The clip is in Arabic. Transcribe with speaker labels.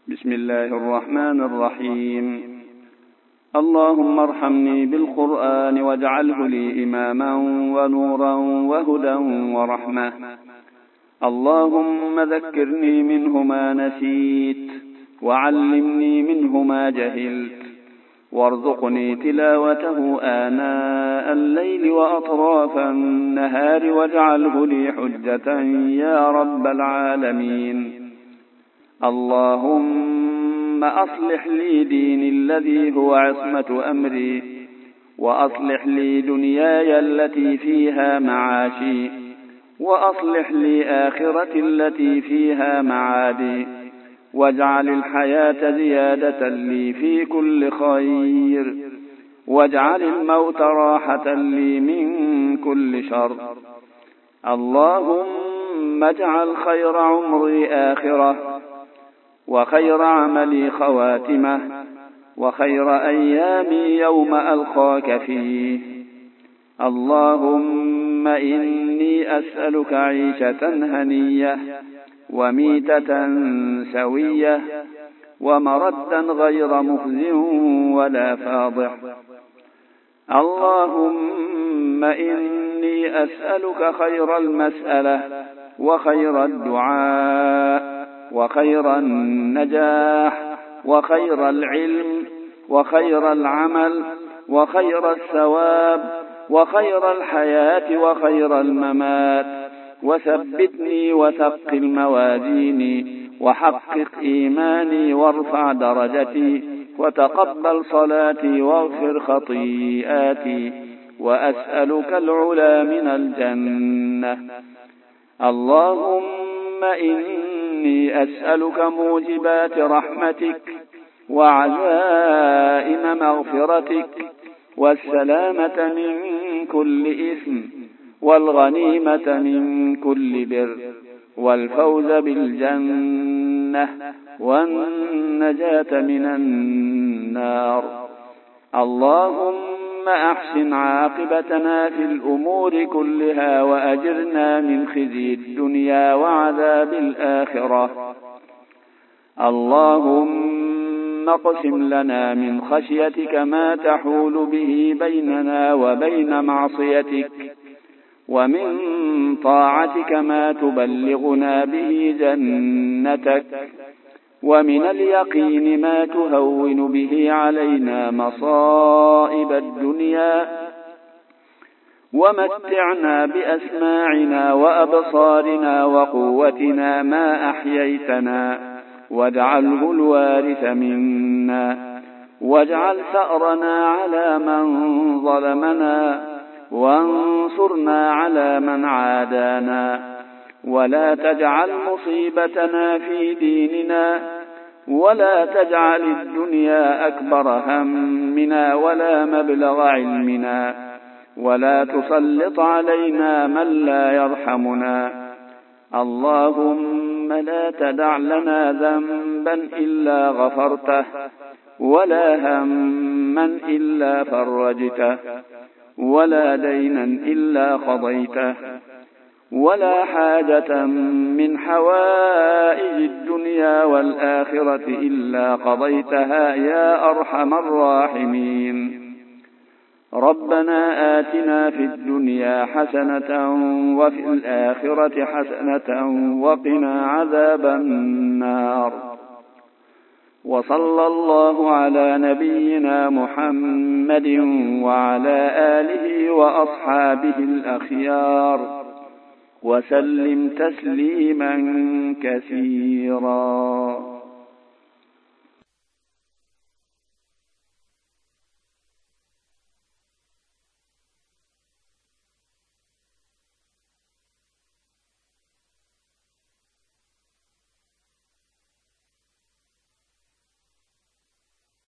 Speaker 1: بسم الله الرحمن الرحيم. اللهم ارحمني بالقرآن واجعله لي إماما ونورا وهدى ورحمة. اللهم ذكرني منه ما نسيت وعلمني منه ما جهلت وارزقني تلاوته آناء الليل وأطراف النهار واجعله لي حجة يا رب العالمين. اللهم أصلح لي ديني الذي هو عصمة أمري وأصلح لي دنياي التي فيها معاشي وأصلح لي آخرتي التي فيها معادي واجعل الحياة زيادة لي في كل خير واجعل الموت راحة لي من كل شر. اللهم اجعل خير عمري آخرة وخير عملي خواتمه وخير أيامي يوم ألقاك فيه. اللهم إني أسألك عيشة هنية وميتة سوية ومردا غير مخزٍ ولا فاضح. اللهم إني أسألك خير المسألة وخير الدعاء وخير النجاح وخير العلم وخير العمل وخير الثواب وخير الحياة وخير الممات. وثبتني وثقل موازيني وحقق إيماني وارفع درجتي وتقبل صلاتي واغفر خطيئاتي وأسألك العلا من الجنة. اللهم إني أسألك موجبات رحمتك وعزائم مغفرتك والسلامة من كل إثم والغنيمة من كل بر والفوز بالجنة والنجاة من النار. اللهم أحسن عاقبتنا في الأمور كلها وأجرنا من خزي الدنيا وعذاب الآخرة. اللهم اقسم لنا من خشيتك ما تحول به بيننا وبين معصيتك ومن طاعتك ما تبلغنا به جنتك ومن اليقين ما تهون به علينا مصائب الدنيا ومتعنا بأسماعنا وأبصارنا وقوتنا ما أحييتنا واجعله الوارث منا واجعل ثأرنا على من ظلمنا وانصرنا على من عادانا ولا تجعل مصيبتنا في ديننا ولا تجعل الدنيا أكبر همنا ولا مبلغ علمنا ولا تسلط علينا من لا يرحمنا. اللهم لا تدع لنا ذنبا إلا غفرته ولا هما إلا فرجته ولا دينا إلا قضيته ولا حاجة من حوائج الدنيا والآخرة إلا قضيتها يا أرحم الراحمين. ربنا آتنا في الدنيا حسنة وفي الآخرة حسنة وقنا عذاب النار. وصلى الله على نبينا محمد وعلى آله وأصحابه الأخيار وسلم تسليما كثيرا.